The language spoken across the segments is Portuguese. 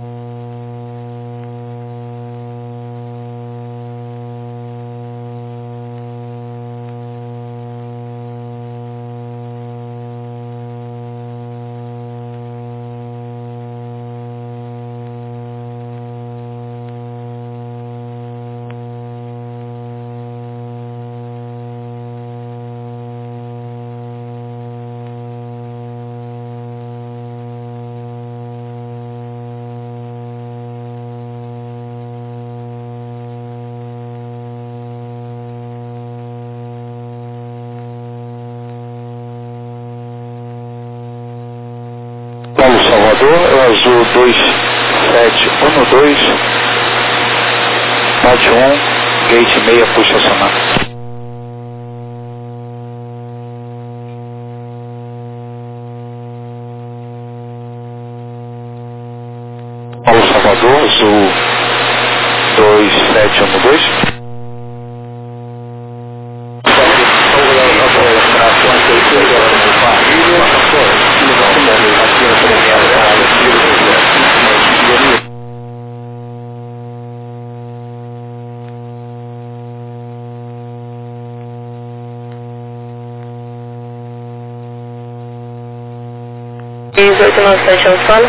Paulo Salvador, é o azul 2712, bate 1, gate 6, puxa acionar. Paulo Salvador, azul 2712. Fala.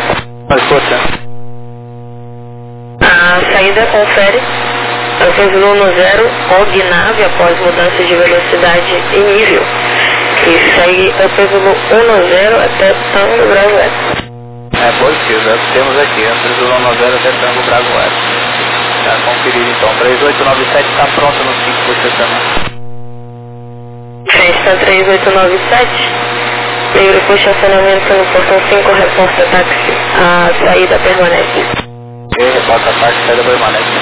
A saída confere Alpeslu no 0, OG nave após mudança de velocidade e nível, que segue Alpeslu 1-0 até Tango Bravo West. Positivo, é o que temos aqui, Alpeslu 1-0 até Tango Bravo West. Está conferido então, 3897 está pronto no 5 por estacionar. Festa 3897. Livre por estacionamento no portão 5, reporta táxi. A saída permanece. Reporta táxi, saída permanece.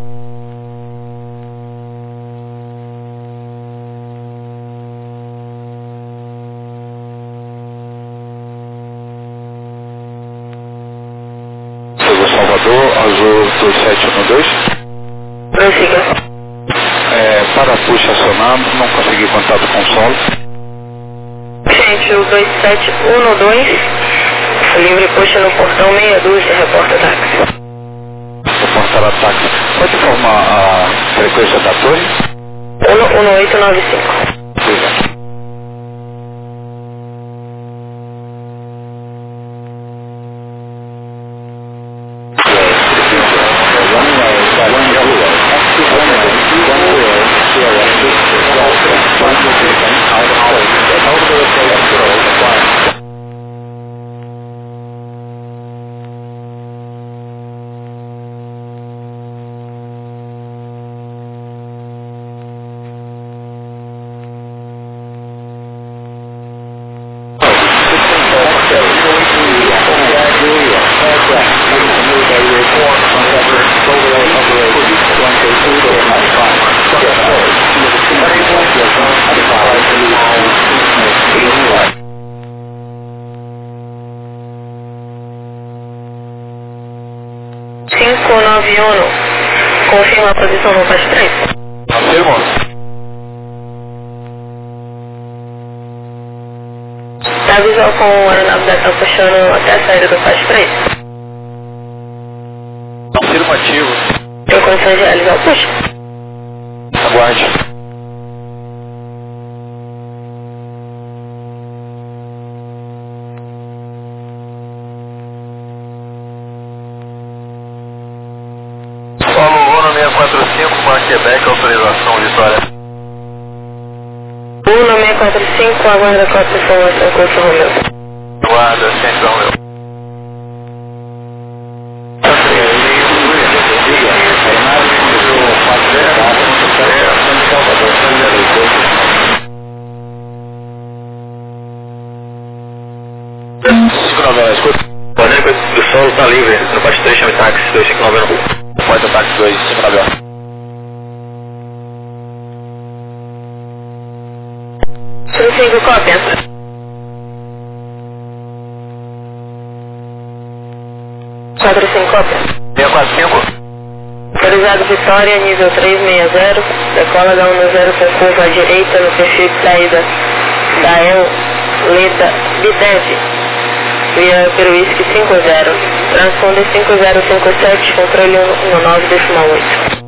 Salvador, azul 2712. Prossiga. Para puxa acionado, não consegui contato com o solo. Gente, o 2712, livre puxa no portão 62, reporta táxi. Reportar a táxi. Pode informar a frequência da torre? 1895. Obrigado. Confirma a posição no faz 3. Confirmo. Tá visual com o aeronave da TAM puxando até a saída do faz 3. Afirmativo. Tem condições de realizar o push? Aguarde. Quebec, autorização, Vitória. 1645, aguarda 4 informação, curso Romeu. Aguarda, central, meu. O solo está livre, no parte 3 chame táxi 2590. Pode táxi 2590. Prossigo, cópia. 45, cópia. 645. Autorizado Vitória, nível 360, decola da 10 com curva à direita no perfil de saída da El Leda Bidev. via Peruísque 50, transponder 5057, controle 19,8.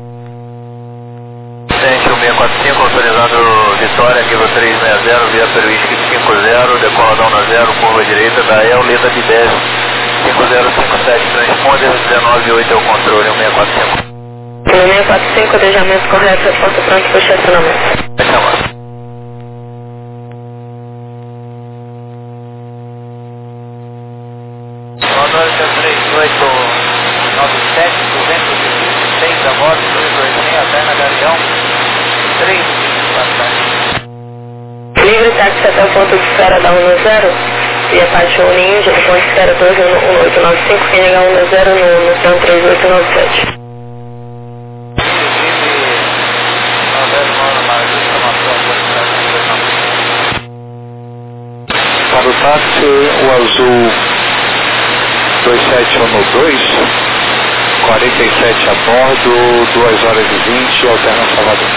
Centro 645, autorizando Vitória, Viva 360, via Peruísque 50, decoladão na 0, curva direita, da El, letra de 10, 5057, transponder 19,8 é o controle, 1645. 1645, alejamento correto, resposta pronto para o estacionamento. É chamado. Rodório 3897, 206 a bordo, 226, alterna Galeão, 3 Livre táxi até o ponto de espera da 10, via Pátio Ninja, do ponto de espera 21895, quem negar 10 no plano 3897. Para o táxi, o azul 2712, 47 a bordo, 2 horas e 20, alterna Salvador.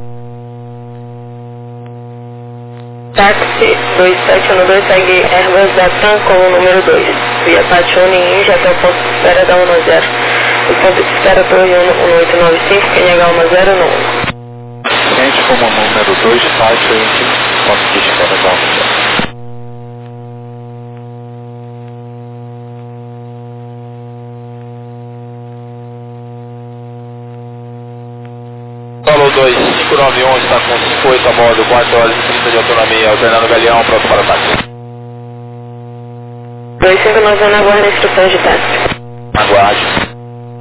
Táxi 2712 segue Airbus da TAM com o número 2, via Pátio Ninja até o ponto de espera da 10. O ponto de espera 21895, quem negar 10 no 1. Ciente como número 2, Pátio Indy, ponto de espera da 10. Falou 2591, está com 58 a bordo, 4 horas e 30 de autonomia, alternando Galeão, pronto para o táxi. 2591 aguarda instruções de táxi. Aguarde.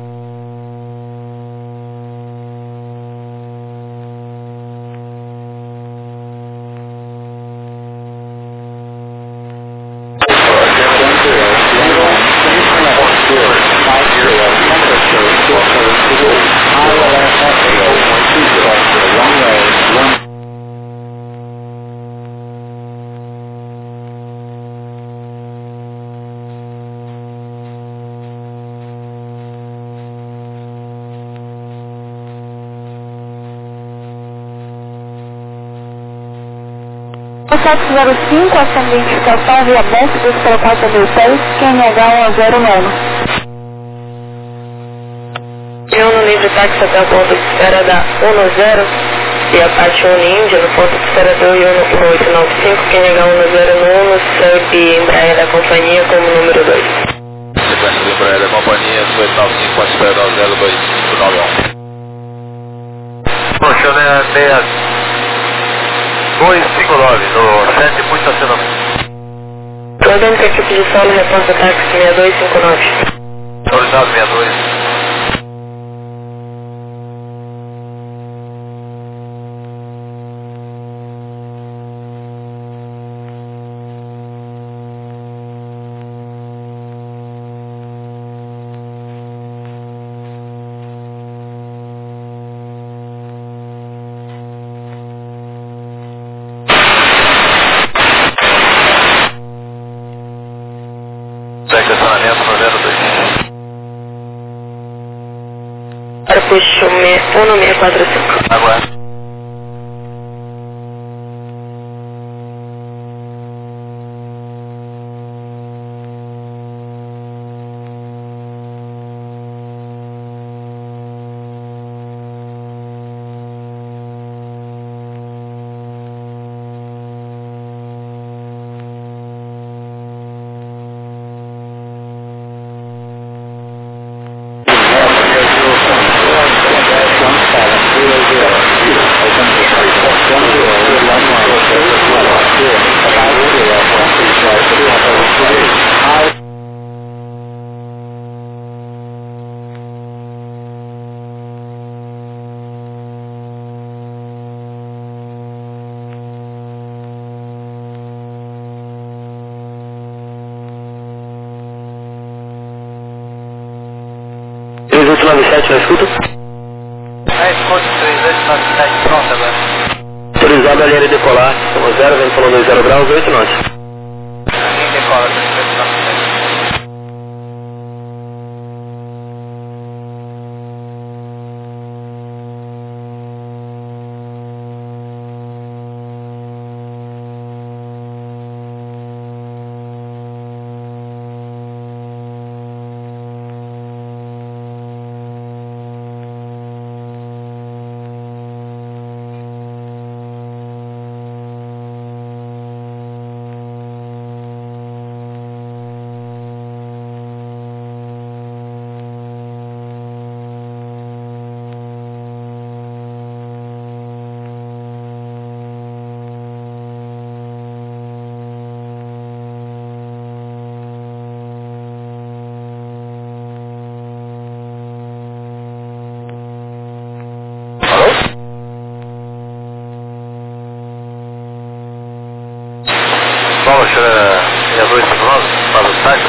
O 705, essa identificação via banco dos colocados a 1006, quem negar 10 No livre táxi até o ponto de espera da 10, via Pátio Ninja, no ponto de espera 21895, quem negar 10 no 1, segue Embraer da companhia como número 2. Sequência do Embraer da companhia, 2895, ponto de espera da 02591. Poxa, né, 259, no 7, muito estacionamento. Toda a equipe de solo reporta táxi 6259. Autorizado 62. Estacionamento no 02. Para puxo 1645. Aguarde. na escuta? Na escuta, 3897, pronto agora. Autorizado a linha de decolar, 0, vento falando 20 graus, 8 knots. Ninguém decola, 3897.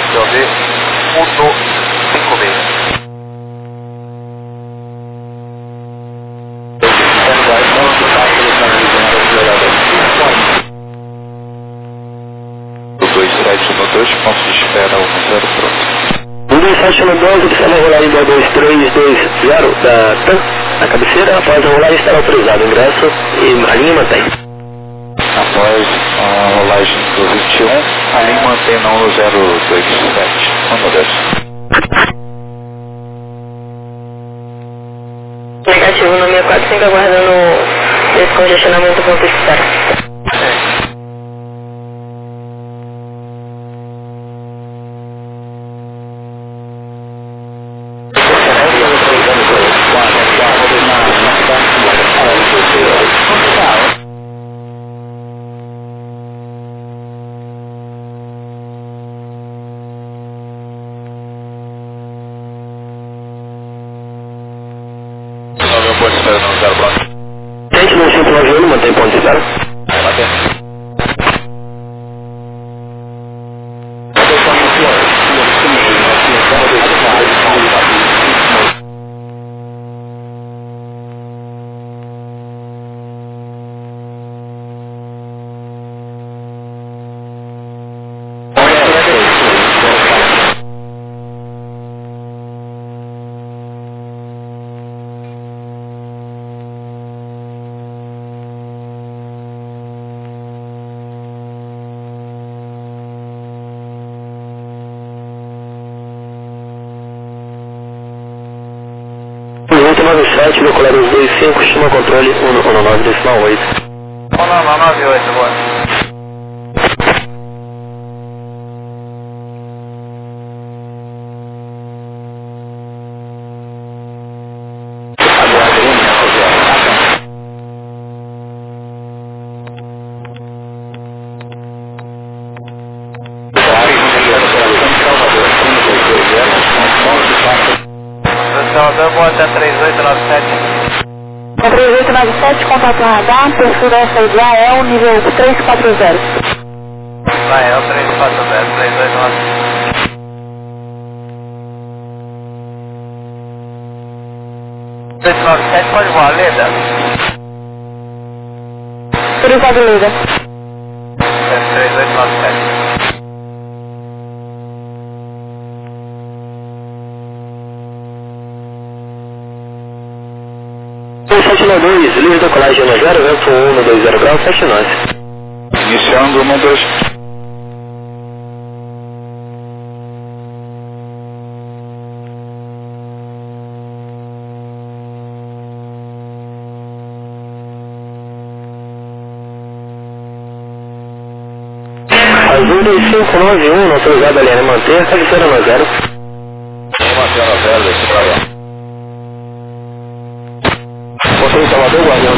QOV 156. Ponto de espera 10 pronto. 12712, observa a rolagem do 2320 da TAM na cabeceira, após a rolagem estará autorizado o ingresso e a linha mantém. Após a rolagem do 21, a linha mantém na 1027. Vamos ver. Negativo no 645, aguardando descongestionamento do ponto de espera. Gente, no 591, mantém ponto de espera. do Colério 25, chama controle 119 decimal 8. 198, boa. Boa até 3897. 3897, contato radar, perfura SIDAEL, nível 340. AEL 340, 3897. 397, pode voar, Leda? Autorizado, Leda. 3897. livre da colagem 10, vento 120 graus, 79. Iniciando 12. Azul 2591, autorizado a linha manter, cabeceira 90. Manter 90, deixa pra lá. Você em Salvador, Guardião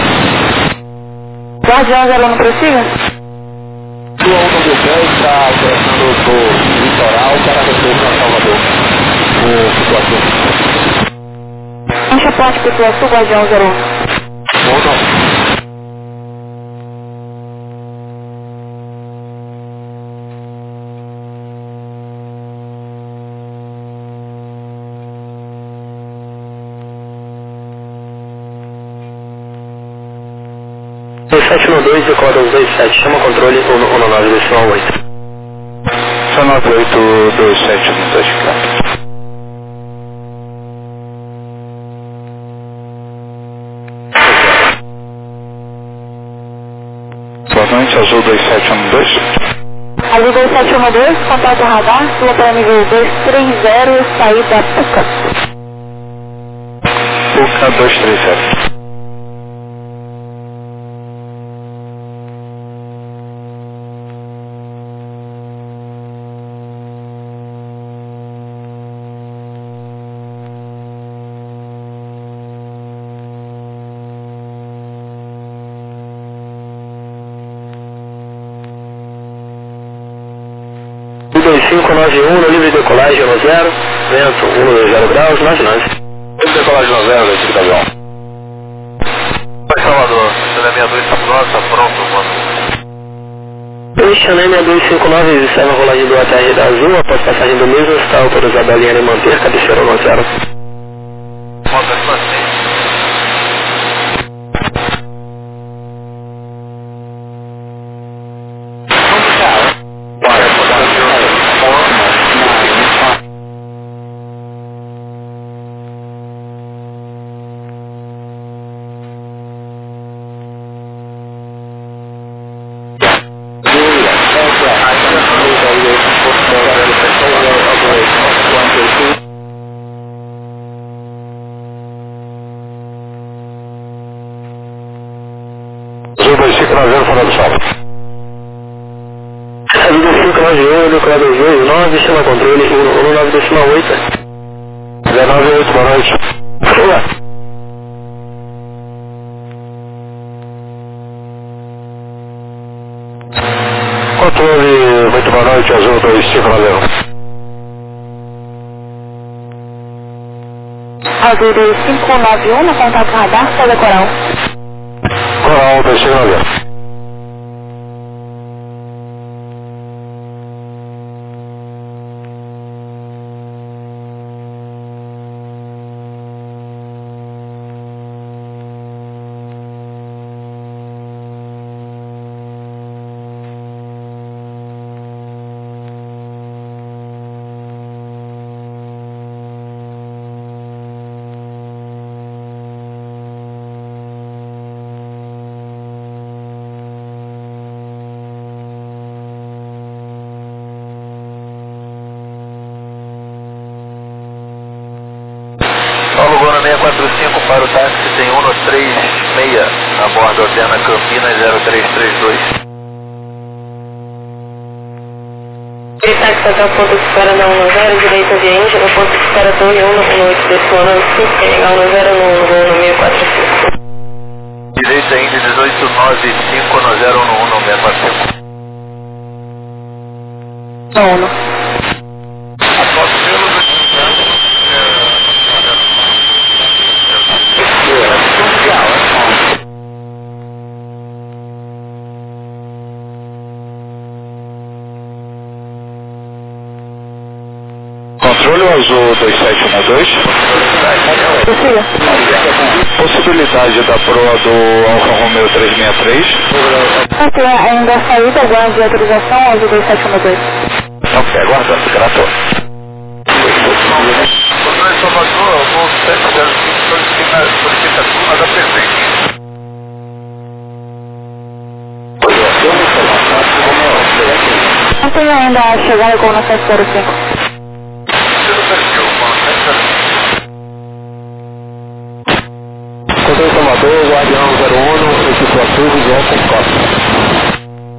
01? Guardião 01, prossiga? Sua 1 está operando pro litoral para retorno a Salvador. O Pituaçu. Encha ponte Pituaçu, Guardião 01. Bom, não. Decoda 27, chama controle 19 decimal 8. 19827, 2 km. Boa noite, Azul 2712. Azul 2712, contato radar, sua para nível 230, saída Puca. Puca 230. no livre de decolagem no 0, vento 120 graus, 99. Livre de decolagem no 0, desse avião. Salvador, 62 está pronto, mano. Xanana 259, observa a rolagem do ATR da Azul, após passagem do mesmo, está autorizado a linha e manter, cabeceira 10. Azul 2590, fora do sol. Azul 2591, nuclear 229, chama controle 19,8. 198, boa noite. Olá. Controle, muito boa noite, Azul 2590. Azul 2591, no contato radar, Célia Coral. Coral 2590. Paulo Gona 645 para o táxi, tem 136 a bordo, alterna Campinas 0332. Táxi até o ponto de espera na 10, direita via Índia, no ponto de espera Torre 118, desplano 5, quem ligar 10 no voo no 645. Direita Índia 1895 no 011 no 645. Não. Controle Azul 2712. Possibilidade da proa do Alfa Romeo 363. Tem ainda a saída, agora de autorização, Azul 2712. Ok, aguardando, grato. Controle Salvador, voo 705, solicita turma da presente. Não tem ainda a chegada com o 705. Controle Salvador, Guardião 01, equipe Azul, Visual com Costa.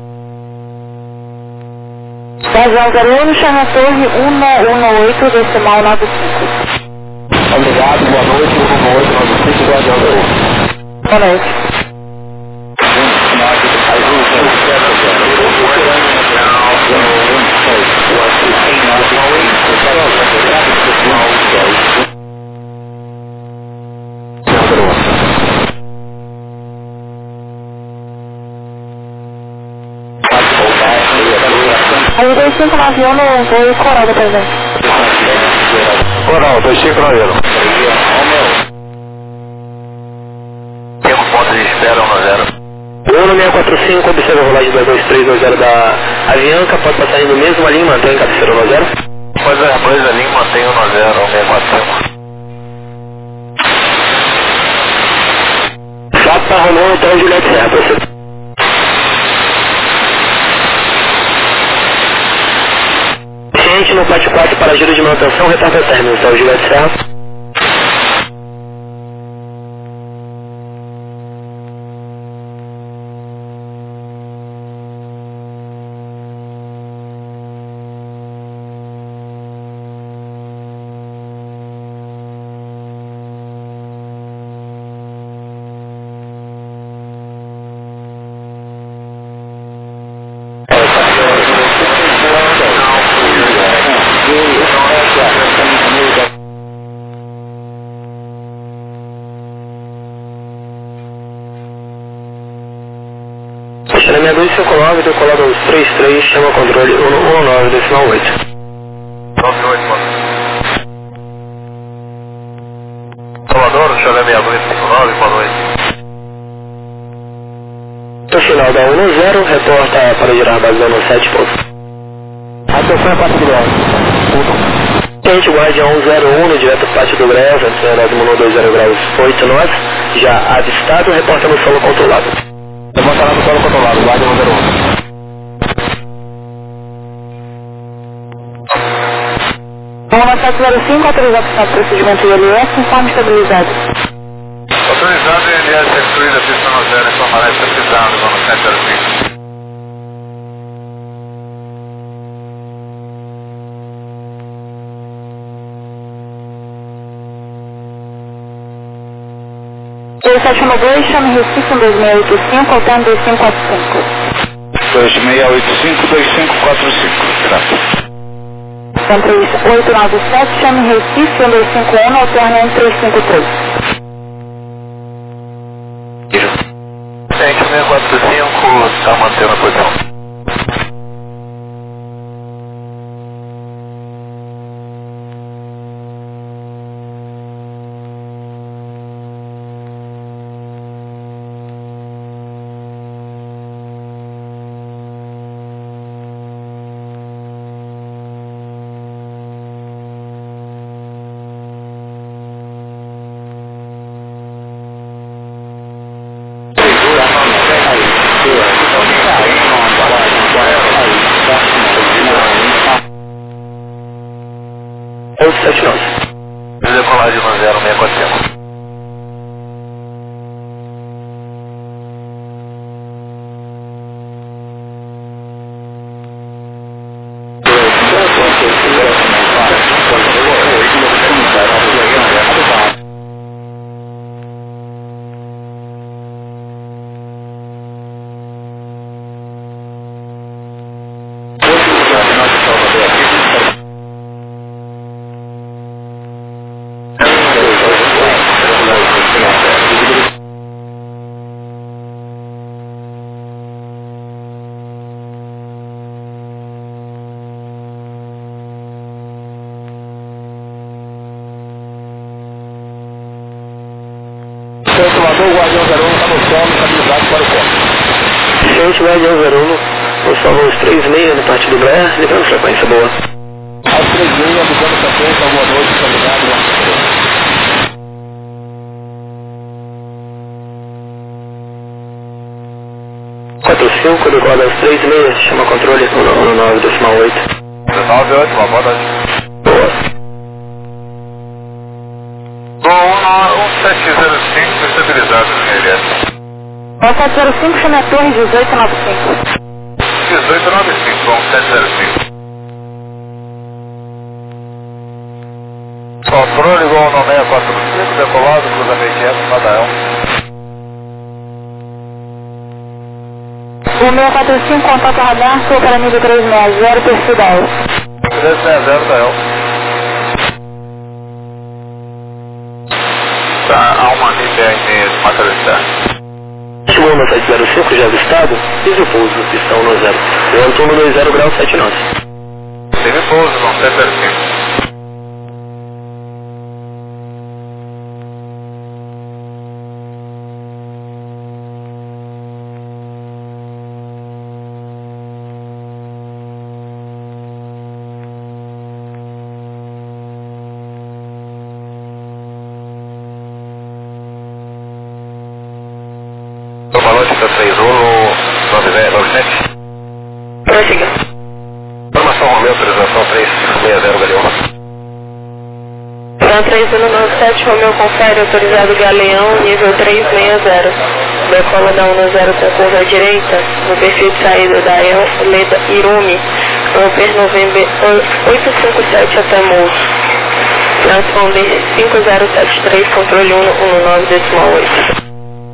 Guardião 01, chama a torre 118, decimal 95. Obrigado, boa noite, 11895, Guardião 01. Boa noite. Azul 2591 no voo Coral da presente. Coral 2591. Tem um ponto de espera 10. Uno 645, observa a rolagem 22320 da Avianca, pode passar indo mesmo ali, mantém cabeceira 10. Pois é, pois ali mantém 10 ao 645. Papa Romeo 3 Juliette Serra, professor. Ciente no PAT 4 para giro de manutenção, retarda término, tá o Juliette Serra. decolado aos 33, chama controle 119,8. 98, mano. Salvador, Chalé 6259, boa noite. No final da 10, reporta para girar base da 17 pontos. Atenção a parte do grau. Tente Guardião 101 no direto pátio do Greve, aeródromo 20 graus 8 nós, já avistado, reporta no solo controlado. Reporta lá no solo controlado, Guardião 101. Vamos 705, autorizado para o procedimento ILS, informe estabilizado. Autorizado ILS excluída, pista 90, informar estabilizado, vamos 705. Oi, 712, chame Recife 2685, alterne 2545. 2685-2545, graças. 3897, chame Recife 1251, alterne 1353. Gente, 645, está mantendo a posição. Decolagem 10645. Salvador, Guardião 01, está no solo, estabilizado para o ponto. Gente, Guardião 01, no solo aos 36 no parte do Breia, livrando frequência boa. Aos 36, avisando frequência, boa noite, obrigado, vamos. 45, decola aos 36, chama controle 119,8. 98, uma boa noite. Boa. Bom, 1705, estabilizado no ILS. 705, chame a torre 1895. 1895, bom, 705. Controle igual no 645, decolado, cruzamento direto, Madael. O 645, contato radar, sul para nível 360, perfil da EL. 360, Dael. Tá, a uma NPR de Mataristá. Segunda 705, já avistado, fiz o pouso, pistão no 0. O Antônio 20 grau 7 nós. Teve pouso, não, 705. Boa noite, 6 97. Prossiga. Informação Romeu, autorização 360, Galeão. Plan 3197, Romeu confere, autorizado Galeão, nível 360. Decola da 10 com curva à direita, no perfil de saída da EL, Leda Irumi, Ampere November 857 até Moço. Transponder 5073, controle 119,8.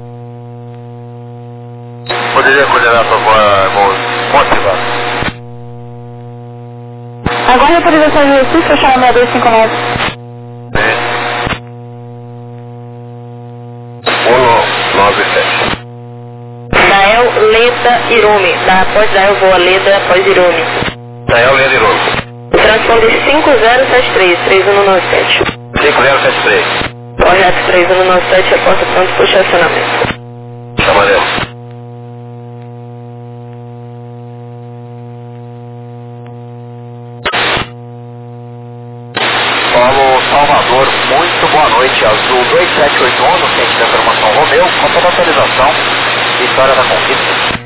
Poderia coordenar, por favor, irmãos, motivar. Agora a autorização de Recife, fechar a 6259. 197. Dael Leda Irumi, após Dael voa Leda, após Irumi. Dael Leda Irumi. O transponder 5073, 3197. 5073. Correto, 3197, reporta pronto por estacionamento. Valeu. Paulo Salvador, muito boa noite. Azul 2781, no centro da informação Romeu, com toda a atualização, Vitória da Conquista.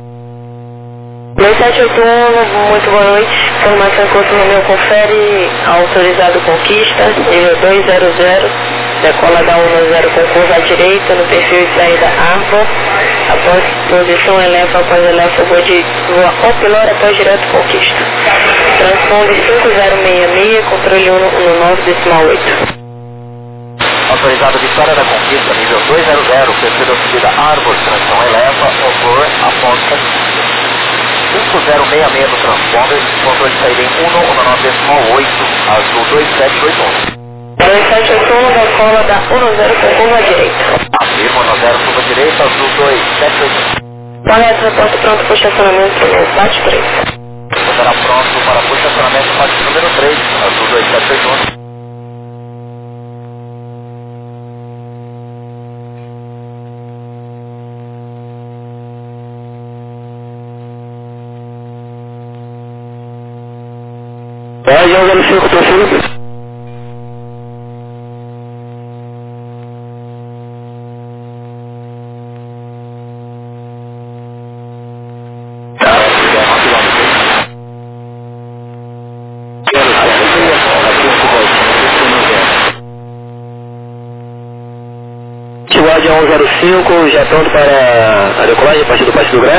2781, muito boa noite. Informação curso Romeu confere, autorizado Conquista, nível 200, decola da 10 com curva à direita, no perfil de saída Arbor, após posição eleva, após eleva, voa Opilor, após direto Conquista. Transponder 5066, controle 119,8. Autorizado Vitória da Conquista, nível 200, perfil da subida Arbor, transição eleva, Opilor, após Conquista. 5066 no transponder, controle de saída em 119,8, azul 2781. 2781, decola da 10 com curva à direita. Afirma 10 curva à direita, azul 2781. Correto, reporte pronto para estacionamento no PAT 3. Estará pronto para o estacionamento PAT número 3, azul 2781. Guardião 05, profilo. Guardião 05, já pronto para a decolagem a partir do Pátio do Gré.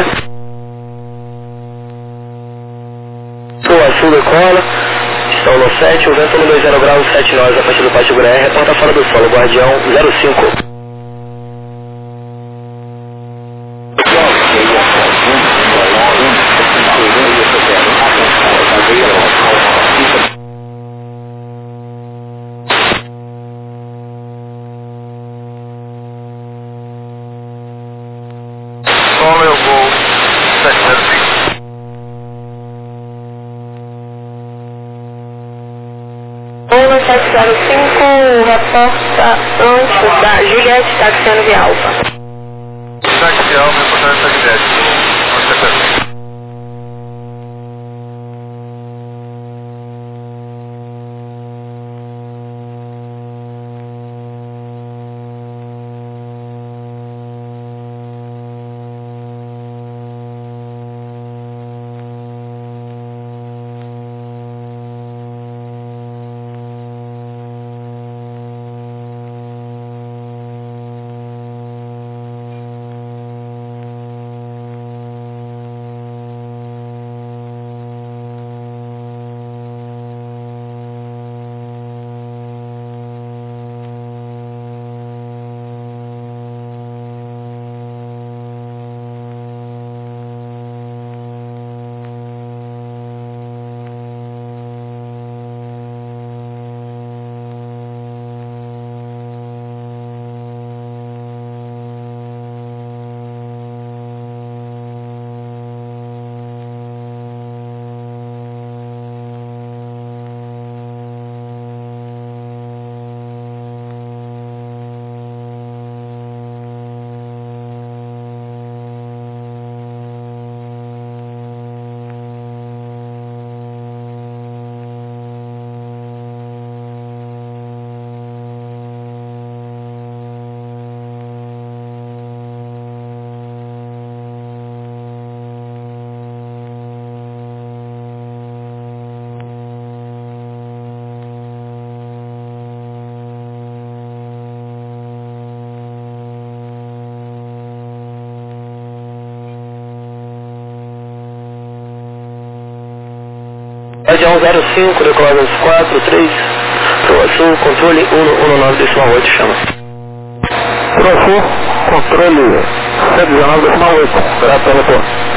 Sul decola, estão no 7, o vento no 20 graus 7 nós a partir do Pátio do Gré, reporta fora do solo, Guardião 05. Romeu Gol 705. Gol 705, reporta antes da Juliette, taxiando via Alfa. Táxi Alfa, reportagem da Juliette, no 705. Guardião 05, decolada 4, 3, Pro Sul, controle 119,8, chama. Pro Sul, controle 119,8, será pelo retorno.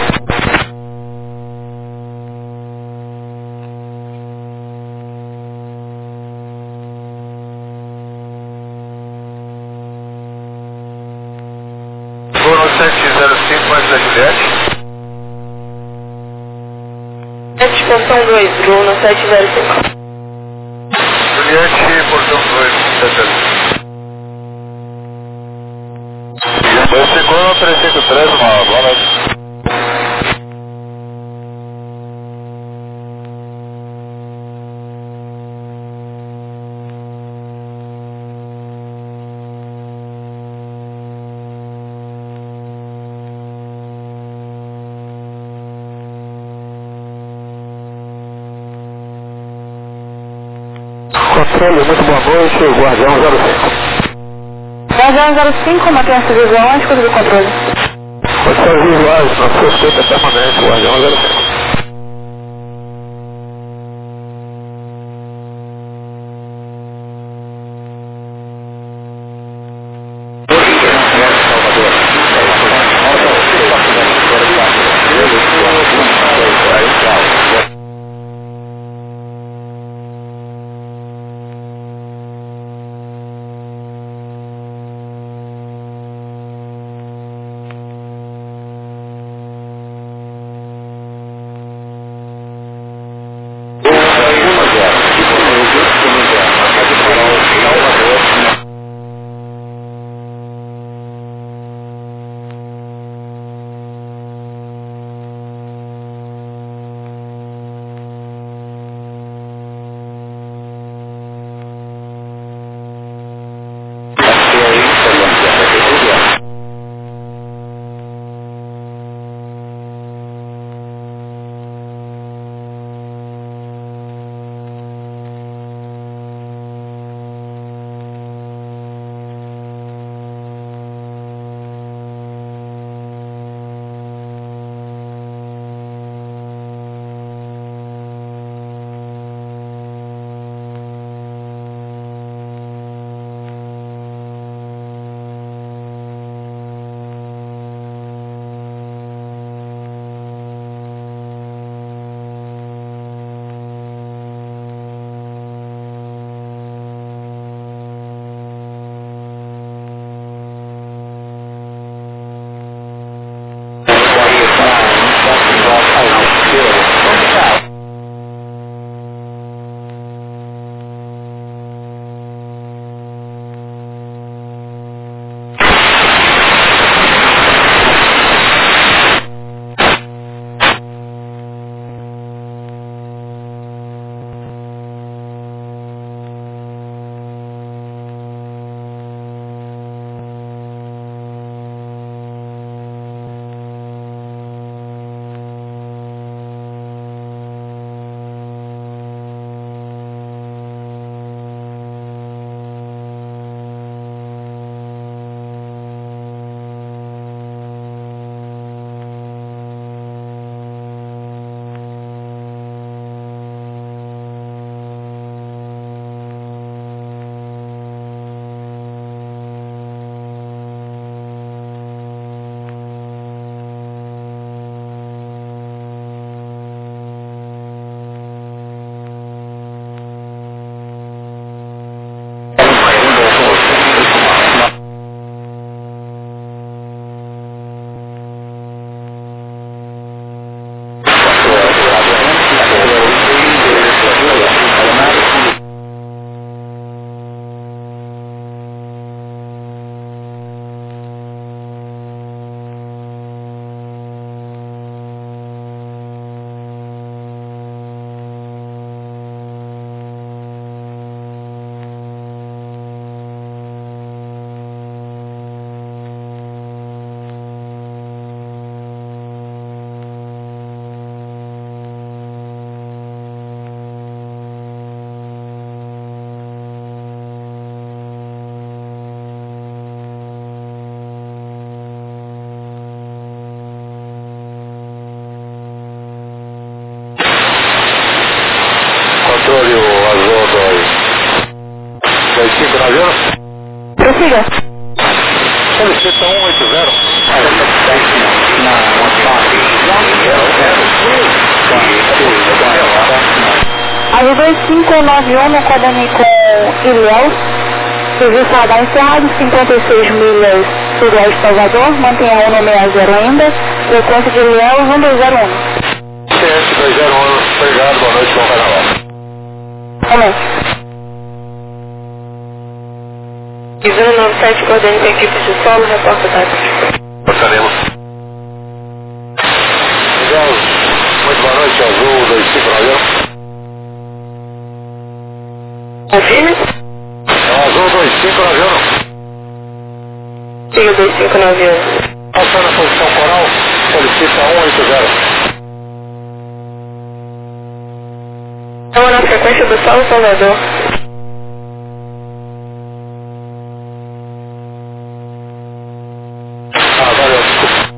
Gol 705, mais da Juliette. Juliette, portão 2, Bruno 705. Juliette, portão 2, 705. Você chegou no 353, uma boa noite. Controle, muito boa noite, Guardião 05. Guardião 05, mantenha essa visão, escuta do controle. Condições visuais, nosso respeito é permanente, Guardião 05. Controle o azul 25 na zona. Prossiga. Solicita 180. Aí 2591 no Codani com Ilhéus. Serviço radar encerrado, 56 milhas sudoeste Salvador. Mantenha 160 ainda. Frequência de Ilhéus 1201. CS 201. Obrigado, boa noite, bom carnaval. Amém. Visão 97, coordenando a equipe de solo, reporta táxi. Passaremos. Miguel, muito boa noite, Azul 259. Confirme? Azul 259. Siga 2591. Passando a posição coral, solicita 180. Estamos na frequência do Solo Salvador. Valeu, desculpa.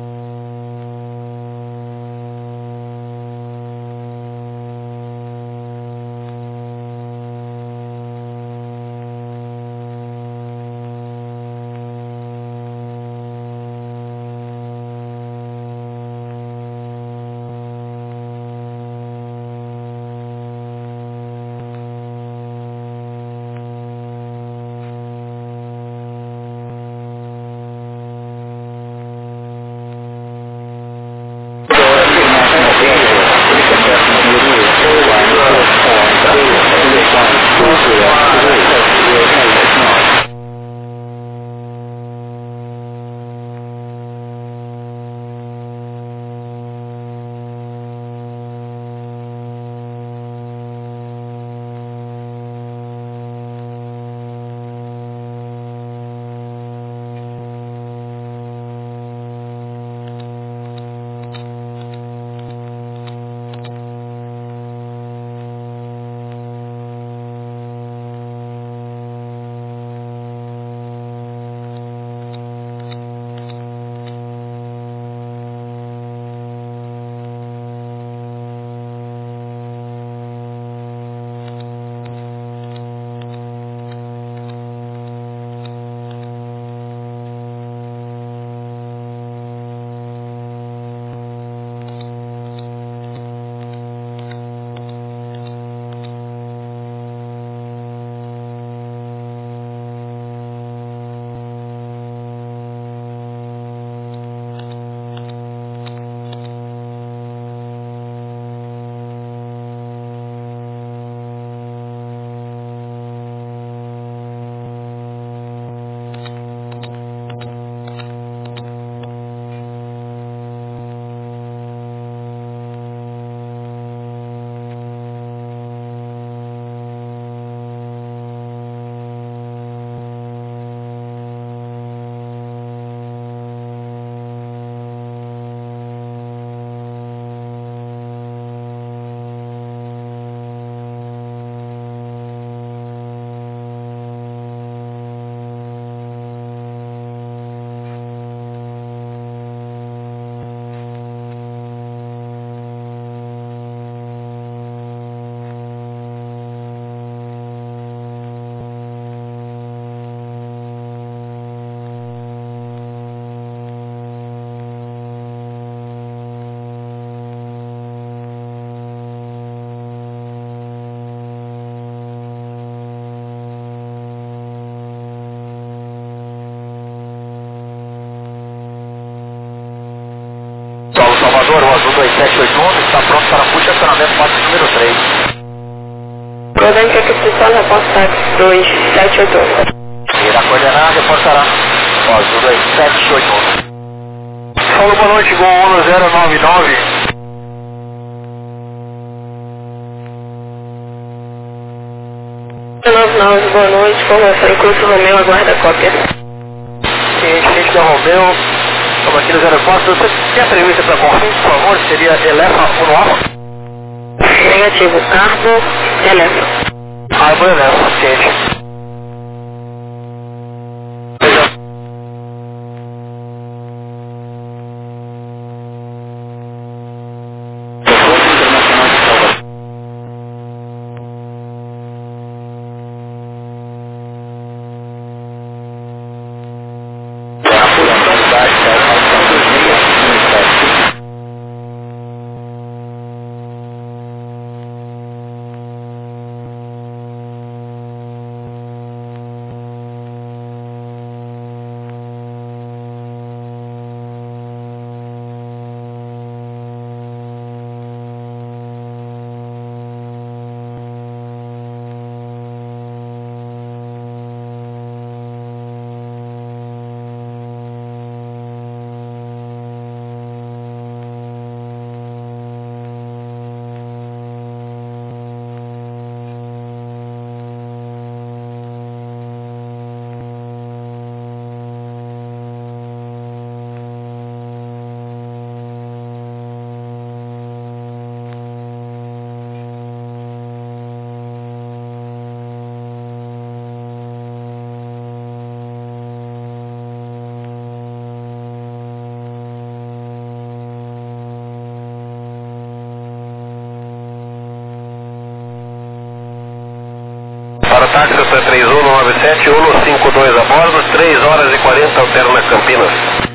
Salvador, o Azul 2781, está pronto para puxa acionamento máximo número 3. Coordenante a equipe de solo, reporta táxi 2781. Irá coordenar, reportará. O Azul 2781. Fala, boa noite, Gol 1099. 99, boa noite, formação em curso Romeu, aguarda a cópia. Ciente da Romeu, estamos aqui no 04. Você tem a premissa para confirmar, por favor? Seria Elefa 1 Negativo, Arbo, Elefa. Arbo Elefa, ciente. 27, Uno 52 a bordo, 3 horas e 40, Alterna Campinas.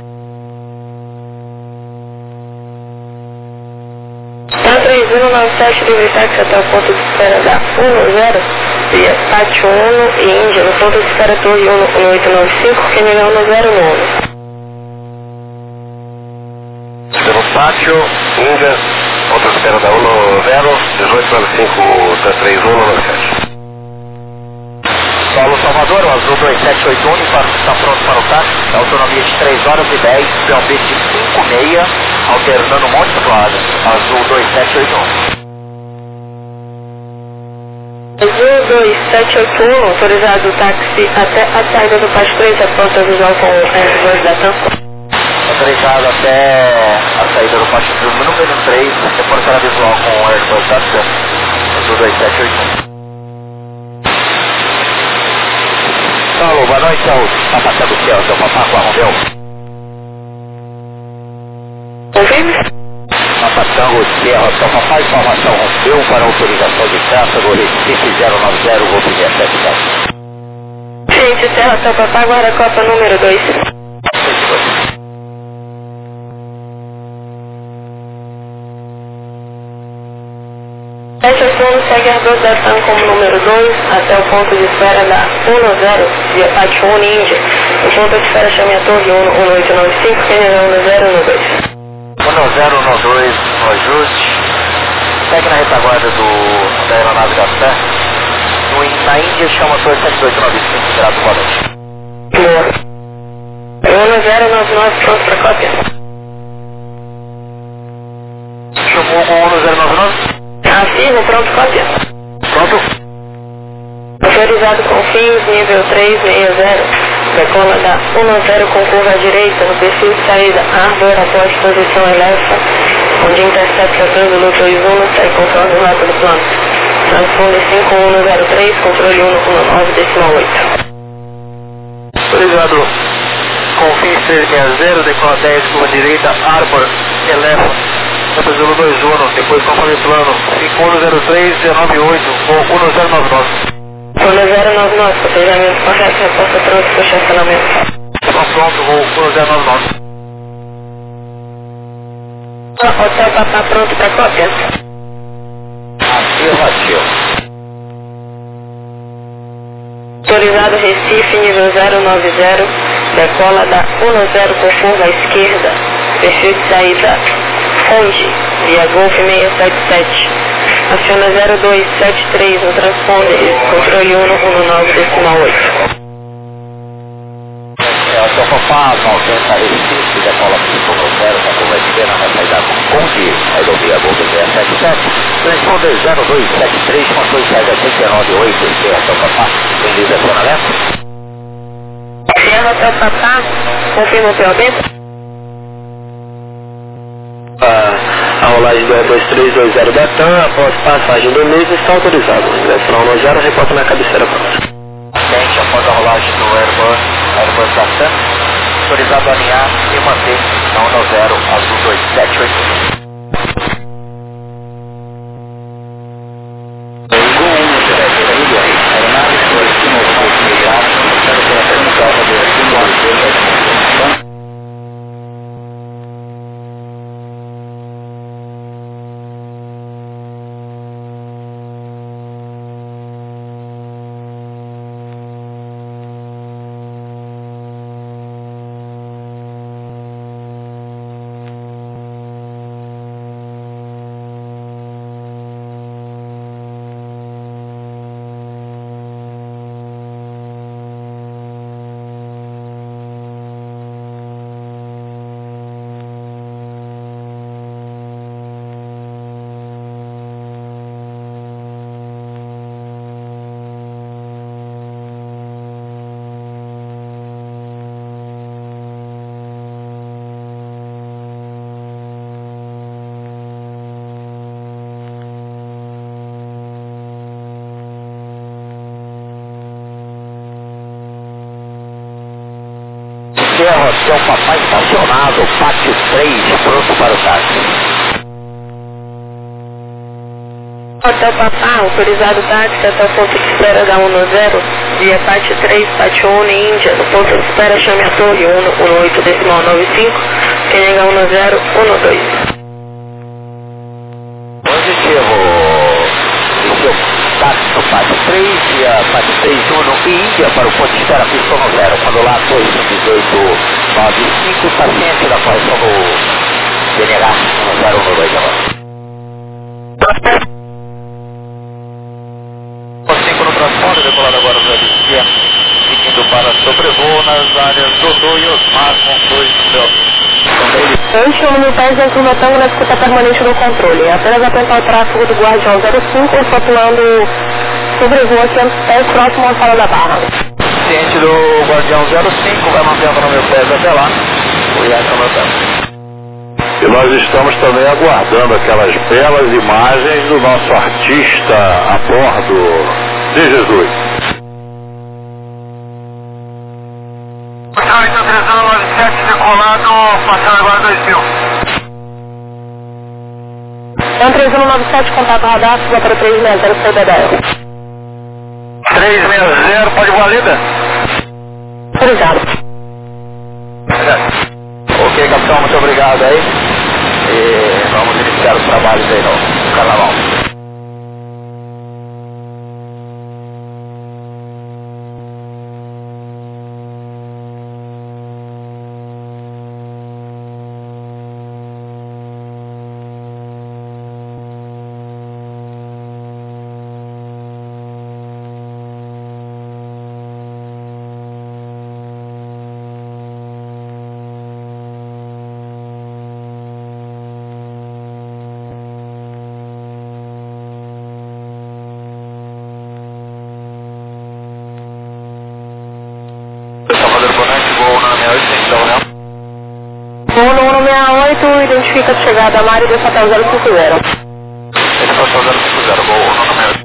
Tá 3197 livre táxi até o ponto de espera da 10, via Pátio 1 e Índia, no ponto de espera Torre 1895, QNH 109. Pelo Pátio, Índia, ponto de espera da 10, 1895, da 3197. Paulo Salvador, o Azul 2781, está pronto para o táxi, autonomia de 3 horas e 10, POB de 56, alternando Monte Claro, Azul 2781. Azul 2781, autorizado o táxi até a saída do Pátio 3, a porta visual com R2 da TAM. Autorizado até a saída do Pátio 3, número 3, reportará visual com R2 da TAM, Azul 2781. Alô, boa noite, Saúl. Tá passando o céu, seu papá com a Romeu? Ouvindo? Tá passando o céu, seu papá, informação Romeu para autorização de caça do Recife 090, Golpe 17. Gente, Serra Tapapá, guarda-copa número 2. Esse assunto segue a dotação como número 2 até o ponto de espera da 10, via Pátio 1 Índia. O ponto de espera chama a Torre 1895, QNH 1012. 1012, no ajuste. Segue na retaguarda da aeronave da TAM. Na Índia chama a Torre 7895, grado valente. Boa. 1099, pronto para cópia. Chamou com 1099? Afirmo, pronto, cópia. Pronto. Autorizado com fins, nível 360. Decola da 10 com curva à direita, no perfil de saída Arbor após posição eleva, onde intercepta trânsito 21, sai conforme o rota do plano. Transponde 5103, controle 119,8. Autorizado com fins 360, decola 10 curva à direita, Arbor, eleva. Santa Zulu 21, depois conforme plano, 5103, 198 ou 1099. 1099, procedimento correto, resposta pronto para o estacionamento. Pronto, voo 1099. Hotel Papá pronto para cópia. Afirmativo. Autorizado Recife, nível 090, decola da 10 com curva à esquerda, perfil de saída onde, via Golf 677, aciona 0273 no transponder, controle 119,8. O seu papá, 90 Recife, decola 510, na curva esquerda, na saída com Conde, rodovia Golf 677, transponder 0273, controle saída 698, seu papá, em direcionamento. Serra até o Papá, confirma o POB? A rolagem do E2320 da TAM, após passagem do mês, está autorizado. O ingresso na 10, reporta na cabeceira pronta. Atente, após a rolagem do Airbus da TAM, autorizado a alinhar e manter na 10, azul 2781. Hotel Papá estacionado, Pátio 3, pronto para o táxi. Hotel Papá, autorizado táxi até o ponto de espera da 10, via PAT 3, PAT 1, Índia, no ponto de espera, chame a torre 118.95, QNH1012. Positivo. Iniciou táxi PAT 3 via PAT 3, 1 e Índia para o ponto de espera, pistão 0, quando lá 21895, paciente da correção do GNH 1012 agora. 5 no transponder, decolado agora para a esquerda, seguindo para sobrevoo nas áreas Dodô e Osmar, com 2 no céu. Este é o pés dentro do retângulo na escuta permanente do controle. É apenas atentar o tráfego do Guardião 05, sopulando sobrevoo aqui pés próximo à sala da barra. Ciente do Guardião 05, vai mantendo no meu pés até lá. O IAC anotando. E nós estamos também aguardando aquelas belas imagens do nosso artista a bordo de Jesus. Então, 3097 decolado, passando agora 2000. Então 3097, contato radar, suba para 360, seu DDL. 360, pode voar lida? Obrigado. Ok, capitão, muito obrigado aí. E vamos iniciar os trabalhos aí no carnaval. Voo no 168, identifica a chegada a Mário desse hotel 050. Ele passou 050, voo no 68.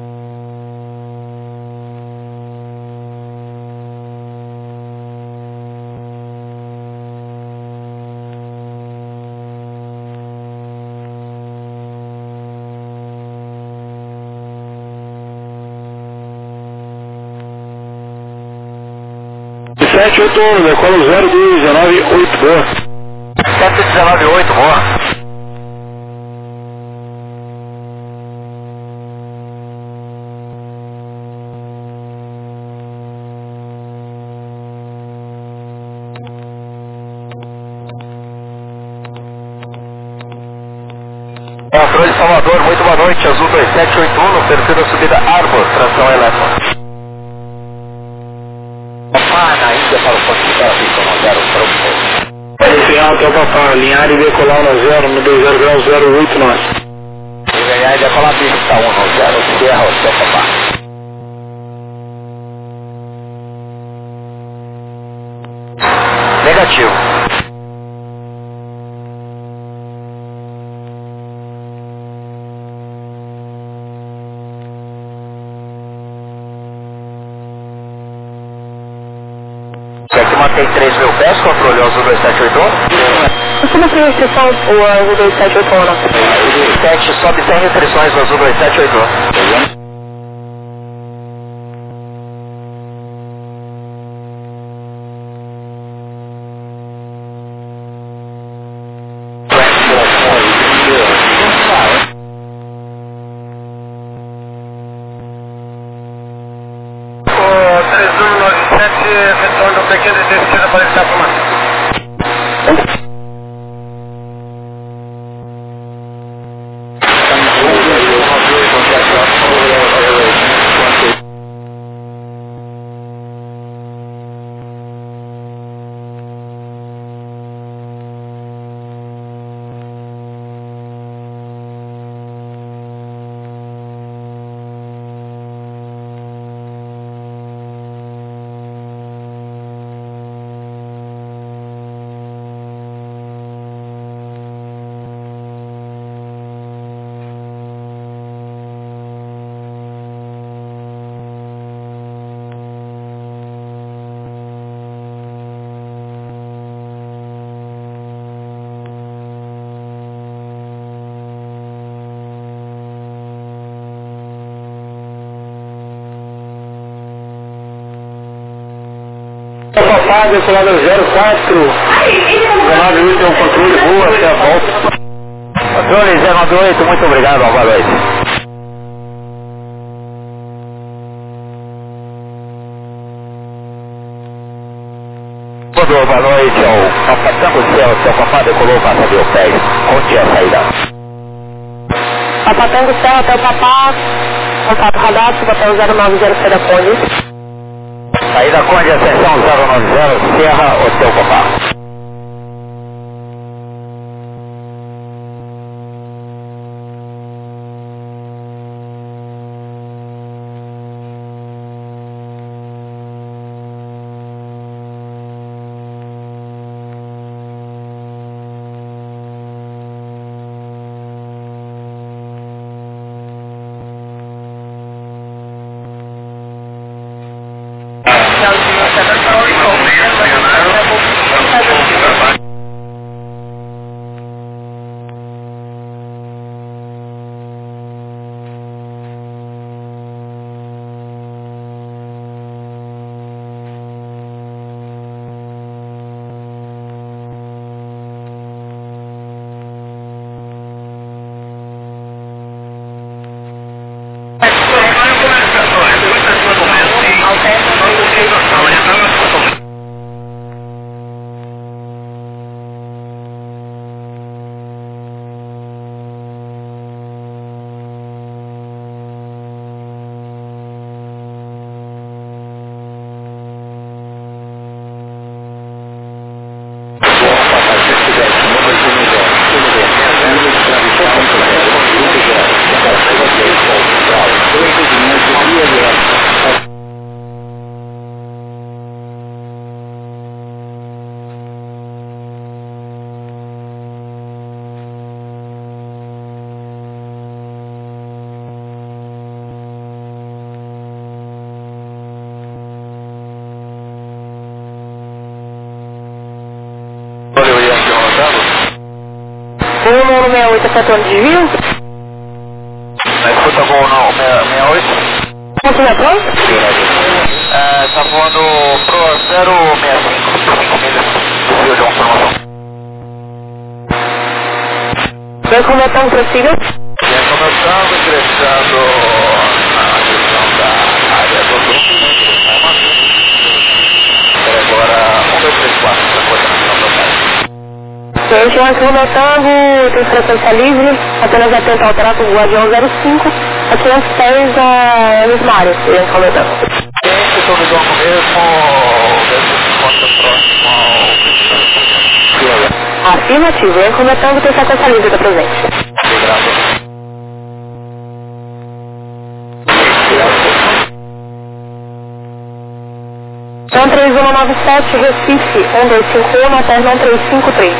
Decolo 0219, boa. 719-8, boa. Controle Salvador, muito boa noite, Azul 2781, no perfil da subida Arbor, tração elétrica. Na Índia para o ponto de espera, pistão 0, para o Esse alto é o papá, alinhar e decolar no 0, no 20 graus 08 nós. E ganhar e decolar pista 1 no 0, Sierra, o seu papá. Negativo. Aqui mantém 3 mil pés, controle Azul 2781. Como que vocês são o Azul 2781? O 27 sobe sem restrições no Azul 2781. Pequena descida para estar formando. Papá, decolado 04, 19 é um controle, boa, até a volta. Controle 098, muito obrigado, boa noite. Boa noite ao Patango Céu, seu papá decolou o passa de hotéis. Onde é a saída? A Patango Céu até o papá, contato radar, papel 090 da Conde. Saída Conde, ascensão 090, Serra, Hotel Papá. O número 68 é setor de desvio? Na escuta voo não, 68. Quanto é pronto? Tá voando pro 065, 5 milhas, desvio de uma formação. Vem comentando, prossiga. Vem começando, ingressando na direção da área do grupo. Agora 1, 2, 3, 4, para coordenação total. Gente, aqui comentando, tem frequência livre, apenas atento ao tráfego Guardião 05, aqui às 6 da Elismário, vem comentando. Gente, estou no banco mesmo, mesmo se encontra próximo ao... Afirmativo, vem comentando, tem frequência livre da presente. Obrigado. Então 3197, Recife, 1251, Materno 1353.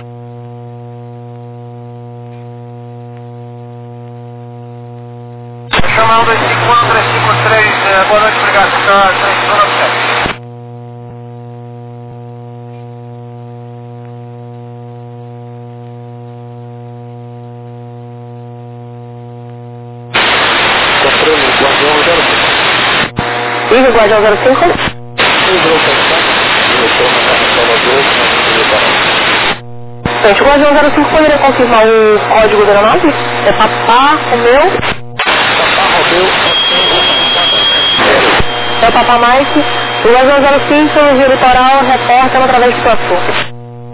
Chamar 251, 353, boa noite, obrigado, está 3197. Liga, Guardião 05. Gente, o Guardião 05 poderia confirmar o código da aeronave? É Papá Romeu. É Papá Mike. O Guardião 05, Rio Litoral, reporta através do Suaçu.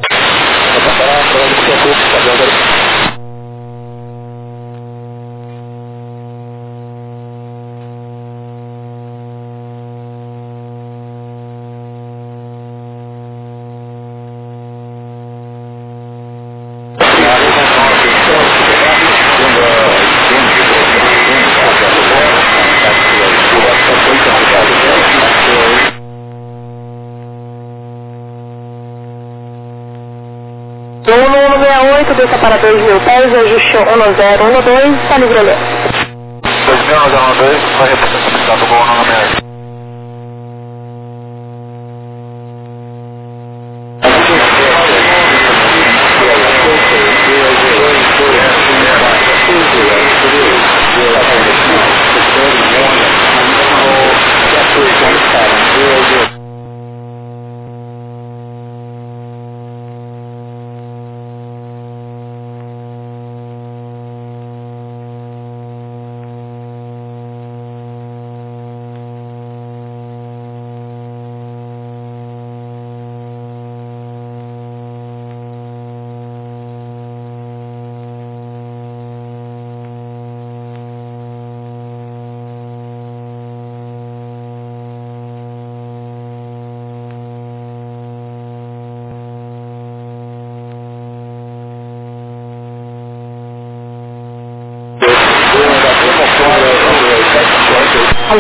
No 168, desça para 2.000 pés, ajuste 1012, está livramento. 2012, vai representar do voo no 68.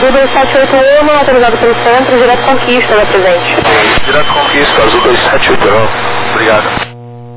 Azul 2781, autorizado pelo centro, direto Conquista da presente. Direto Conquista, Azul 2781. Obrigado.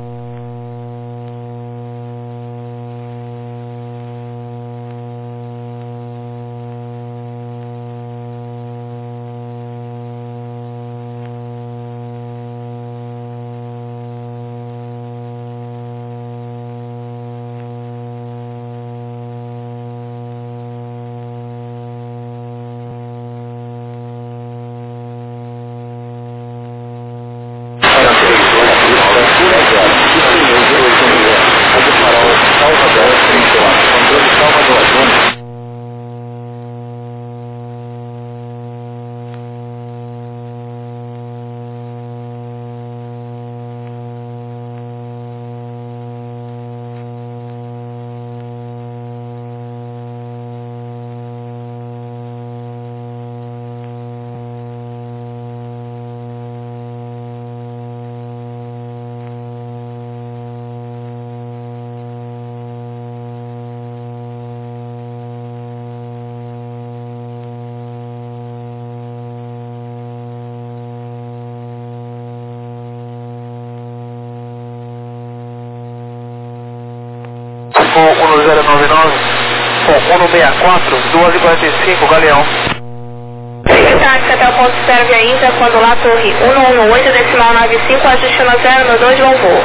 Ficou 1099 com 164, 2h45, Galeão. Táxi até o ponto serve ainda quando lá torre 118, decimal 95, ajuste no 092, bom voo.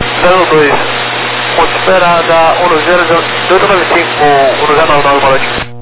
02, ponto espera da 10, 295 com 1099, boa noite.